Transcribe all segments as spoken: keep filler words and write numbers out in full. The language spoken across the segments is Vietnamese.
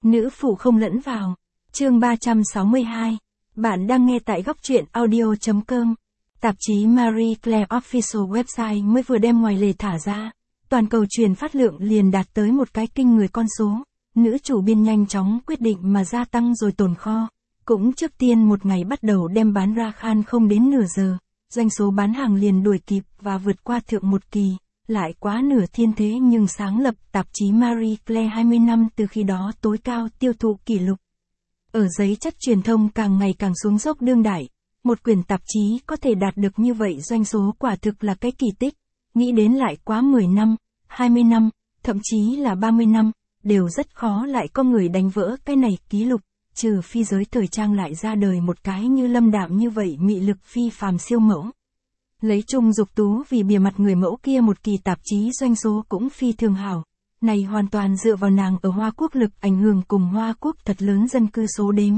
Nữ phụ không lẫn vào. Chương ba trăm sáu mươi hai. Bạn đang nghe tại góc truyện audio chấm com. Tạp chí Marie Claire Official Website mới vừa đem ngoài lề thả ra. Toàn cầu truyền phát lượng liền đạt tới một cái kinh người con số. Nữ chủ biên nhanh chóng quyết định mà gia tăng rồi tồn kho. Cũng trước tiên một ngày bắt đầu đem bán ra khan không đến nửa giờ. Doanh số bán hàng liền đuổi kịp và vượt qua thượng một kỳ. Lại quá nửa thiên thế nhưng sáng lập tạp chí Marie Claire hai mươi năm từ khi đó tối cao tiêu thụ kỷ lục. Ở giấy chất truyền thông càng ngày càng xuống dốc đương đại, một quyển tạp chí có thể đạt được như vậy doanh số quả thực là cái kỳ tích. Nghĩ đến lại quá mười năm, hai mươi năm, thậm chí là ba mươi năm, đều rất khó lại có người đánh vỡ cái này kỷ lục, trừ phi giới thời trang lại ra đời một cái như Lâm Đạm như vậy mị lực phi phàm siêu mẫu. Lấy Trung Dục Tú vì bìa mặt người mẫu kia một kỳ tạp chí doanh số cũng phi thường hảo. Này hoàn toàn dựa vào nàng ở Hoa Quốc lực ảnh hưởng cùng Hoa Quốc thật lớn dân cư số đếm.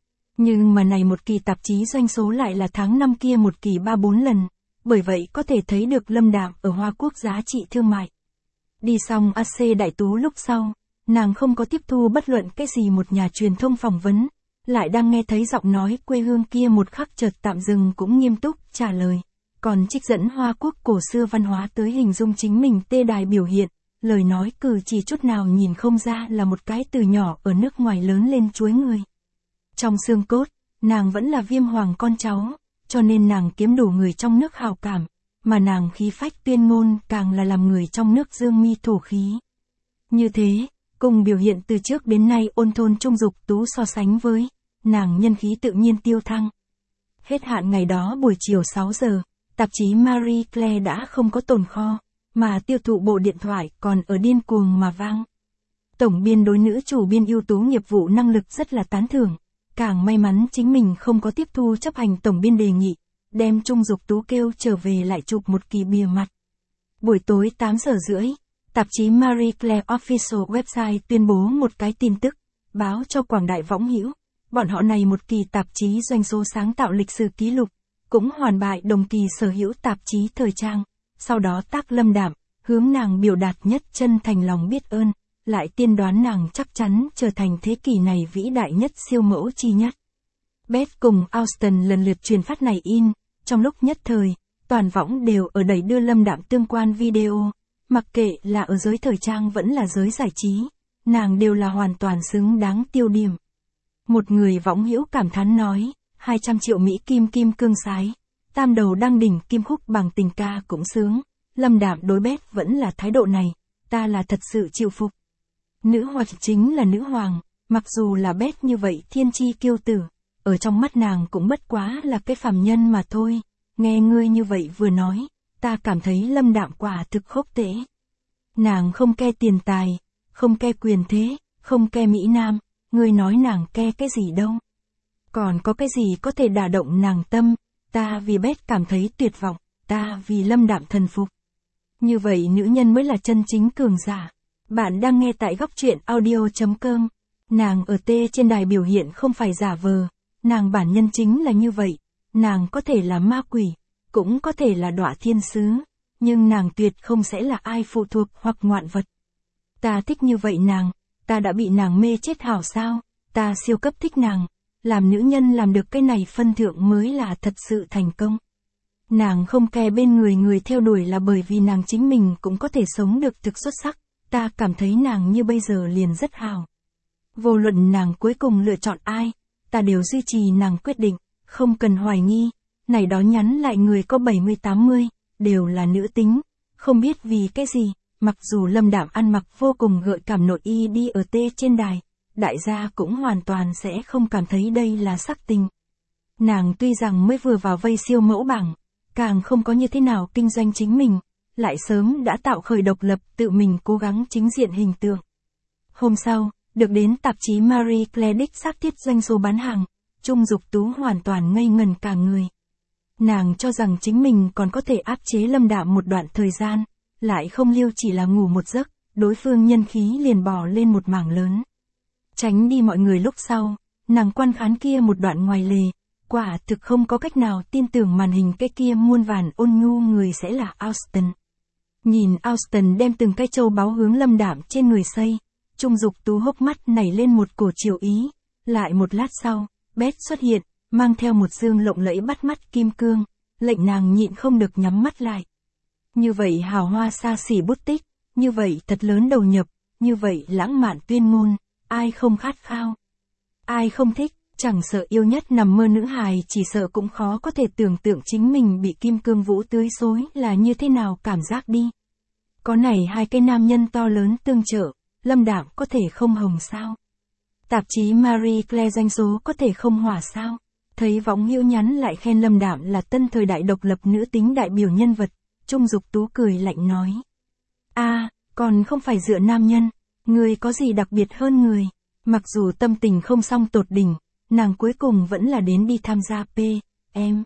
Nhưng mà này một kỳ tạp chí doanh số lại là tháng năm kia một kỳ ba bốn lần. Bởi vậy có thể thấy được Lâm Đạm ở Hoa Quốc giá trị thương mại. Đi xong a xê Đại Tú lúc sau, nàng không có tiếp thu bất luận cái gì một nhà truyền thông phỏng vấn. Lại đang nghe thấy giọng nói quê hương kia một khắc chợt tạm dừng cũng nghiêm túc trả lời. Còn trích dẫn Hoa Quốc cổ xưa văn hóa tới hình dung chính mình tê đài biểu hiện, lời nói cử chỉ chút nào nhìn không ra là một cái từ nhỏ ở nước ngoài lớn lên chuối người. Trong xương cốt, nàng vẫn là Viêm Hoàng con cháu, cho nên nàng kiếm đủ người trong nước hào cảm, mà nàng khí phách tuyên ngôn càng là làm người trong nước dương mi thổ khí. Như thế, cùng biểu hiện từ trước đến nay ôn thôn Trung Dục Tú so sánh với, nàng nhân khí tự nhiên tiêu thăng. Hết hạn ngày đó buổi chiều sáu giờ. Tạp chí Marie Claire đã không có tồn kho, mà tiêu thụ bộ điện thoại còn ở điên cuồng mà vang. Tổng biên đối nữ chủ biên ưu tú nghiệp vụ năng lực rất là tán thưởng, càng may mắn chính mình không có tiếp thu chấp hành tổng biên đề nghị, đem Trung Dục Tú kêu trở về lại chụp một kỳ bìa mặt. Buổi tối tám giờ rưỡi, tạp chí Marie Claire Official Website tuyên bố một cái tin tức, báo cho quảng đại võng hữu, bọn họ này một kỳ tạp chí doanh số sáng tạo lịch sử kỷ lục. Cũng hoàn bại đồng kỳ sở hữu tạp chí thời trang, sau đó tác Lâm Đạm, hướng nàng biểu đạt nhất chân thành lòng biết ơn, lại tiên đoán nàng chắc chắn trở thành thế kỷ này vĩ đại nhất siêu mẫu chi nhất. Beth cùng Austin lần lượt truyền phát này in, trong lúc nhất thời, toàn võng đều ở đẩy đưa Lâm Đạm tương quan video, mặc kệ là ở giới thời trang vẫn là giới giải trí, nàng đều là hoàn toàn xứng đáng tiêu điểm. Một người võng hữu cảm thán nói, hai trăm triệu Mỹ kim kim cương sái, tam đầu đăng đỉnh kim khúc bằng tình ca cũng sướng, Lâm Đạm đối Beth vẫn là thái độ này, ta là thật sự chịu phục. Nữ hoàng chính là nữ hoàng, mặc dù là Beth như vậy thiên chi kiêu tử, ở trong mắt nàng cũng bất quá là cái phàm nhân mà thôi, nghe ngươi như vậy vừa nói, ta cảm thấy Lâm Đạm quả thực khốc tễ. Nàng không ke tiền tài, không ke quyền thế, không ke Mỹ Nam, ngươi nói nàng ke cái gì đâu. Còn có cái gì có thể đả động nàng tâm, ta vì Beth cảm thấy tuyệt vọng, ta vì Lâm Đạm thần phục. Như vậy nữ nhân mới là chân chính cường giả. Bạn đang nghe tại góc truyện audio chấm com. Nàng ở tê trên đài biểu hiện không phải giả vờ, nàng bản nhân chính là như vậy, nàng có thể là ma quỷ, cũng có thể là đọa thiên sứ, nhưng nàng tuyệt không sẽ là ai phụ thuộc hoặc ngoạn vật. Ta thích như vậy nàng, ta đã bị nàng mê chết hảo sao, ta siêu cấp thích nàng. Làm nữ nhân làm được cái này phân thượng mới là thật sự thành công. Nàng không ke bên người người theo đuổi là bởi vì nàng chính mình cũng có thể sống được thực xuất sắc, ta cảm thấy nàng như bây giờ liền rất hào. Vô luận nàng cuối cùng lựa chọn ai, ta đều duy trì nàng quyết định, không cần hoài nghi, này đó nhắn lại người có bảy mươi tám mươi, đều là nữ tính, không biết vì cái gì, mặc dù Lâm Đạm ăn mặc vô cùng gợi cảm nội y đi ở tê trên đài. Đại gia cũng hoàn toàn sẽ không cảm thấy đây là sắc tình. Nàng tuy rằng mới vừa vào vây siêu mẫu bảng, càng không có như thế nào kinh doanh chính mình, lại sớm đã tạo khởi độc lập tự mình cố gắng chính diện hình tượng. Hôm sau, được đến tạp chí Marie Claire đích xác thiết doanh số bán hàng, Trung Dục Tú hoàn toàn ngây ngần cả người. Nàng cho rằng chính mình còn có thể áp chế Lâm Đạm một đoạn thời gian, lại không lưu chỉ là ngủ một giấc, đối phương nhân khí liền bò lên một mảng lớn. Tránh đi mọi người lúc sau, nàng quan khán kia một đoạn ngoài lề, quả thực không có cách nào tin tưởng màn hình cái kia muôn vàn ôn nhu người sẽ là Austin. Nhìn Austin đem từng cái châu báu hướng Lâm Đạm trên người xây, Trung Dục Tú hốc mắt nảy lên một cổ chiều ý, lại một lát sau, Beth xuất hiện, mang theo một dương lộng lẫy bắt mắt kim cương, lệnh nàng nhịn không được nhắm mắt lại. Như vậy hào hoa xa xỉ bút tích, như vậy thật lớn đầu nhập, như vậy lãng mạn tuyên ngôn, ai không khát khao, ai không thích, chẳng sợ yêu nhất nằm mơ nữ hài chỉ sợ cũng khó có thể tưởng tượng chính mình bị kim cương vũ tưới xối là như thế nào cảm giác đi. Có này hai cái nam nhân to lớn tương trợ, Lâm Đạm có thể không hồng sao? Tạp chí Marie Claire doanh số có thể không hỏa sao? Thấy võng hữu nhắn lại khen Lâm Đạm là tân thời đại độc lập nữ tính đại biểu nhân vật, Trung Dục Tú cười lạnh nói. a à, còn không phải dựa nam nhân, người có gì đặc biệt hơn người? Mặc dù tâm tình không song tột đỉnh, nàng cuối cùng vẫn là đến đi tham gia P M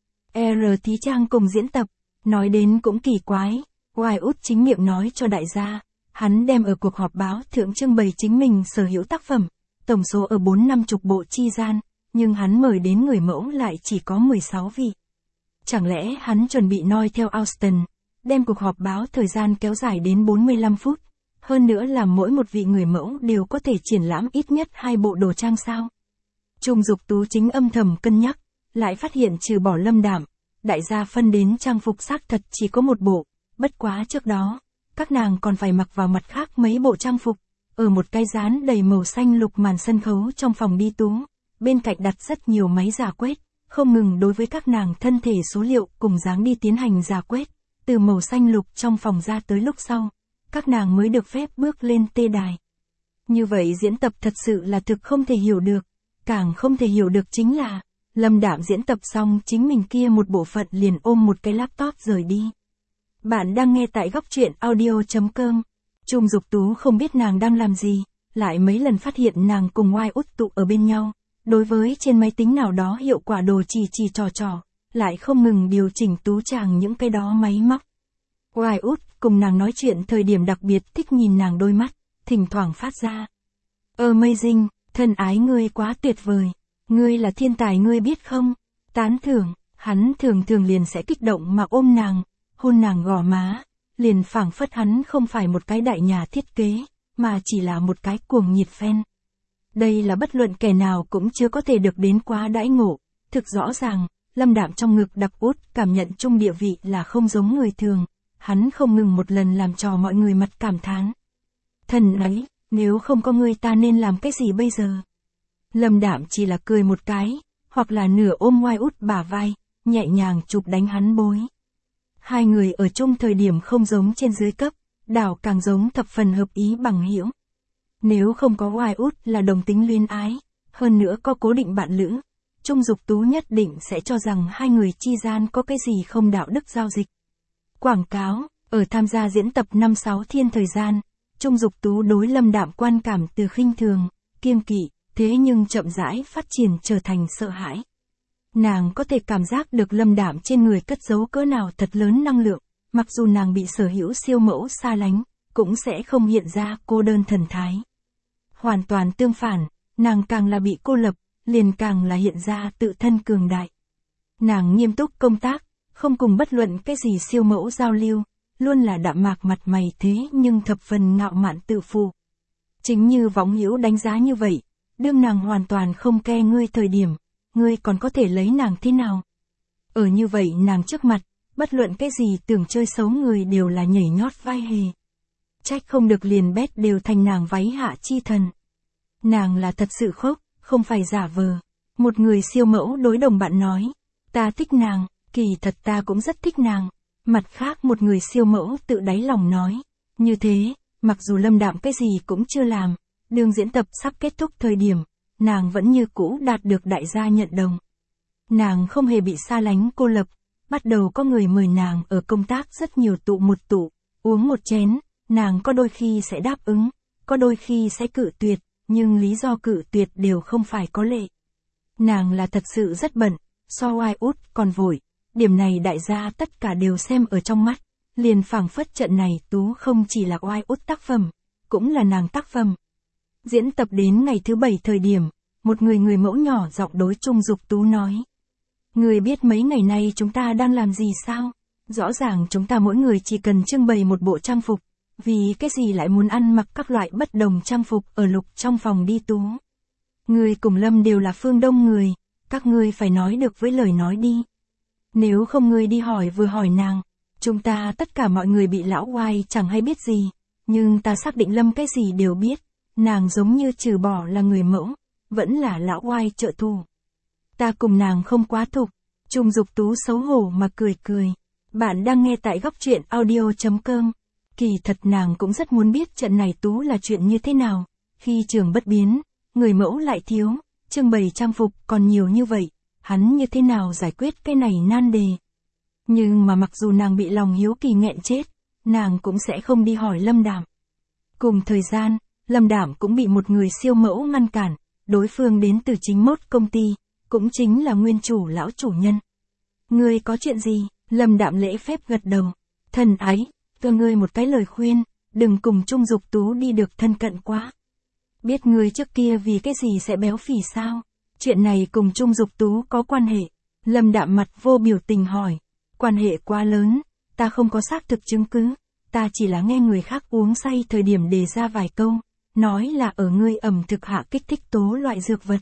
R thí trang cùng diễn tập, nói đến cũng kỳ quái, Wildwood chính miệng nói cho đại gia, hắn đem ở cuộc họp báo thượng trưng bày chính mình sở hữu tác phẩm, tổng số ở bốn năm chục bộ chi gian, nhưng hắn mời đến người mẫu lại chỉ có mười sáu vị. Chẳng lẽ hắn chuẩn bị noi theo Austin, đem cuộc họp báo thời gian kéo dài đến bốn mươi lăm phút, hơn nữa là mỗi một vị người mẫu đều có thể triển lãm ít nhất hai bộ đồ trang sao? Trung Dục Tú chính âm thầm cân nhắc, lại phát hiện trừ bỏ Lâm Đạm, đại gia phân đến trang phục xác thật chỉ có một bộ, bất quá trước đó, các nàng còn phải mặc vào mặt khác mấy bộ trang phục, ở một cái dán đầy màu xanh lục màn sân khấu trong phòng đi tú, bên cạnh đặt rất nhiều máy giả quét, không ngừng đối với các nàng thân thể số liệu cùng dáng đi tiến hành giả quét, từ màu xanh lục trong phòng ra tới lúc sau, các nàng mới được phép bước lên tê đài. Như vậy diễn tập thật sự là thực không thể hiểu được, càng không thể hiểu được chính là, Lâm Đạm diễn tập xong chính mình kia một bộ phận liền ôm một cái laptop rời đi. Bạn đang nghe tại góc truyện audio chấm com. Trung Dục Tú không biết nàng đang làm gì, lại mấy lần phát hiện nàng cùng Wildwood tụ ở bên nhau, đối với trên máy tính nào đó hiệu quả đồ chỉ chỉ trò trò, lại không ngừng điều chỉnh tú chàng những cái đó máy móc. Wildwood cùng nàng nói chuyện thời điểm đặc biệt thích nhìn nàng đôi mắt, thỉnh thoảng phát ra. Amazing, thân ái ngươi quá tuyệt vời, ngươi là thiên tài ngươi biết không, tán thưởng, hắn thường thường liền sẽ kích động mà ôm nàng, hôn nàng gò má, liền phảng phất hắn không phải một cái đại nhà thiết kế, mà chỉ là một cái cuồng nhiệt fan. Đây là bất luận kẻ nào cũng chưa có thể được đến quá đãi ngộ, thực rõ ràng, Lâm Đạm trong ngực đặc út cảm nhận chung địa vị là không giống người thường, hắn không ngừng một lần làm cho mọi người mặt cảm thán. Thần ấy, nếu không có ngươi ta nên làm cái gì bây giờ? Lâm Đạm chỉ là cười một cái, hoặc là nửa ôm Wildwood bả vai, nhẹ nhàng chụp đánh hắn bối. Hai người ở chung thời điểm không giống trên dưới cấp, đảo càng giống thập phần hợp ý bằng hữu. Nếu không có Wildwood là đồng tính luyến ái, hơn nữa có cố định bạn lữ, Trung Dục Tú nhất định sẽ cho rằng hai người chi gian có cái gì không đạo đức giao dịch. Quảng cáo, ở tham gia diễn tập năm sáu thiên thời gian, Trung Dục Tú đối Lâm Đạm quan cảm từ khinh thường, kiêng kỵ, thế nhưng chậm rãi phát triển trở thành sợ hãi. Nàng có thể cảm giác được Lâm Đạm trên người cất giấu cỡ nào thật lớn năng lượng, mặc dù nàng bị sở hữu siêu mẫu xa lánh, cũng sẽ không hiện ra cô đơn thần thái. Hoàn toàn tương phản, nàng càng là bị cô lập, liền càng là hiện ra tự thân cường đại. Nàng nghiêm túc công tác, không cùng bất luận cái gì siêu mẫu giao lưu, luôn là đạm mạc mặt mày thế nhưng thập phần ngạo mạn tự phụ. Chính như võng hữu đánh giá như vậy, đương nàng hoàn toàn không ke ngươi thời điểm, ngươi còn có thể lấy nàng thế nào? Ở như vậy nàng trước mặt, bất luận cái gì tưởng chơi xấu người đều là nhảy nhót vai hề. Trách không được liền Bét đều thành nàng váy hạ chi thần. Nàng là thật sự khốc, không phải giả vờ. Một người siêu mẫu đối đồng bạn nói, ta thích nàng, kỳ thật ta cũng rất thích nàng. Mặt khác một người siêu mẫu tự đáy lòng nói, như thế, mặc dù Lâm Đạm cái gì cũng chưa làm, đường diễn tập sắp kết thúc thời điểm, nàng vẫn như cũ đạt được đại gia nhận đồng. Nàng không hề bị xa lánh cô lập, bắt đầu có người mời nàng ở công tác rất nhiều tụ một tụ, uống một chén, nàng có đôi khi sẽ đáp ứng, có đôi khi sẽ cự tuyệt, nhưng lý do cự tuyệt đều không phải có lệ. Nàng là thật sự rất bận, so Wildwood còn vội, điểm này đại gia tất cả đều xem ở trong mắt, liền phảng phất trận này Tú không chỉ là Wildwood tác phẩm, cũng là nàng tác phẩm. Diễn tập đến ngày thứ bảy thời điểm, một người người mẫu nhỏ giọng đối Trung Dục Tú nói. Người biết mấy ngày nay chúng ta đang làm gì sao? Rõ ràng chúng ta mỗi người chỉ cần trưng bày một bộ trang phục, vì cái gì lại muốn ăn mặc các loại bất đồng trang phục ở Lục trong phòng đi Tú. Ngươi cùng Lâm đều là phương Đông người, các ngươi phải nói được với lời nói đi. Nếu không ngươi đi hỏi vừa hỏi nàng, chúng ta tất cả mọi người bị lão oai chẳng hay biết gì, nhưng ta xác định Lâm cái gì đều biết, nàng giống như trừ bỏ là người mẫu, vẫn là lão oai trợ thủ. Ta cùng nàng không quá thục. Trung Dục Tú xấu hổ mà cười cười. Bạn đang nghe tại góc truyện audio chấm com. Kỳ thật nàng cũng rất muốn biết trận này Tú là chuyện như thế nào. Khi trường bất biến, người mẫu lại thiếu, trưng bày trang phục còn nhiều như vậy, hắn như thế nào giải quyết cái này nan đề. Nhưng mà mặc dù nàng bị lòng hiếu kỳ nghẹn chết, nàng cũng sẽ không đi hỏi Lâm Đạm. Cùng thời gian, Lâm Đạm cũng bị một người siêu mẫu ngăn cản, đối phương đến từ chính mốt công ty, cũng chính là nguyên chủ lão chủ nhân. Ngươi có chuyện gì? Lâm Đạm lễ phép gật đầu. Thân ái, cho ngươi một cái lời khuyên, đừng cùng Trung Dục Tú đi được thân cận quá. Biết ngươi trước kia vì cái gì sẽ béo phì sao? Chuyện này cùng Trung Dục Tú có quan hệ. Lâm Đạm mặt vô biểu tình hỏi. Quan hệ quá lớn, ta không có xác thực chứng cứ, ta chỉ là nghe người khác uống say thời điểm đề ra vài câu, nói là ở ngươi ẩm thực hạ kích thích tố loại dược vật.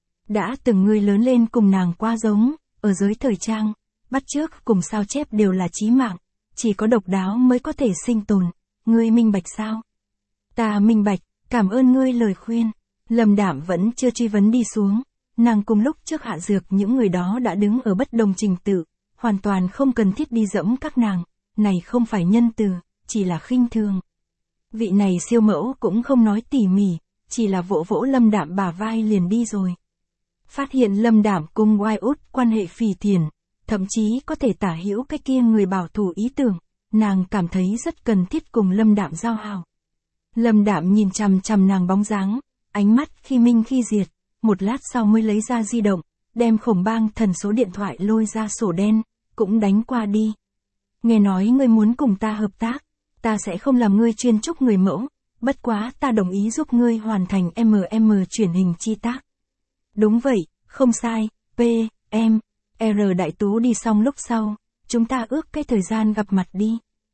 Đã từng ngươi lớn lên cùng nàng qua giống, ở giới thời trang, bắt chước cùng sao chép đều là chí mạng, chỉ có độc đáo mới có thể sinh tồn, ngươi minh bạch sao? Ta minh bạch, cảm ơn ngươi lời khuyên. Lâm Đạm vẫn chưa truy vấn đi xuống, nàng cùng lúc trước hạ dược những người đó đã đứng ở bất đồng trình tự, hoàn toàn không cần thiết đi dẫm các nàng, này không phải nhân từ, chỉ là khinh thường. Vị này siêu mẫu cũng không nói tỉ mỉ, chỉ là vỗ vỗ Lâm Đạm bả vai liền đi rồi. Phát hiện Lâm Đạm cùng Wyatt quan hệ phì thiền, thậm chí có thể tả hữu cái kia người bảo thủ ý tưởng, nàng cảm thấy rất cần thiết cùng Lâm Đạm giao hảo. Lâm Đạm nhìn chằm chằm nàng bóng dáng, ánh mắt khi minh khi diệt, một lát sau mới lấy ra di động, đem Khổng Bang Thần số điện thoại lôi ra sổ đen, cũng đánh qua đi. Nghe nói ngươi muốn cùng ta hợp tác, ta sẽ không làm ngươi chuyên trúc người mẫu, bất quá ta đồng ý giúp ngươi hoàn thành em em truyền hình chi tác. Đúng vậy, không sai, P, M, R Đại Tú đi xong lúc sau, chúng ta ước cái thời gian gặp mặt đi.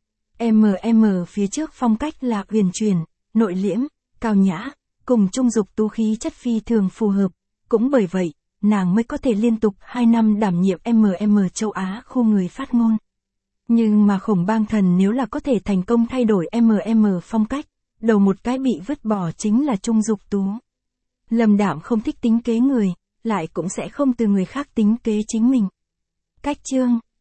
em em phía trước phong cách là huyền chuyển, nội liễm, cao nhã, cùng Trung Dục Tú khí chất phi thường phù hợp, cũng bởi vậy, nàng mới có thể liên tục hai năm đảm nhiệm em em châu Á khu người phát ngôn. Nhưng mà Khổng Bang Thần nếu là có thể thành công thay đổi em em phong cách, đầu một cái bị vứt bỏ chính là Trung Dục Tú. Lâm Đạm không thích tính kế người, lại cũng sẽ không từ người khác tính kế chính mình. Cách chương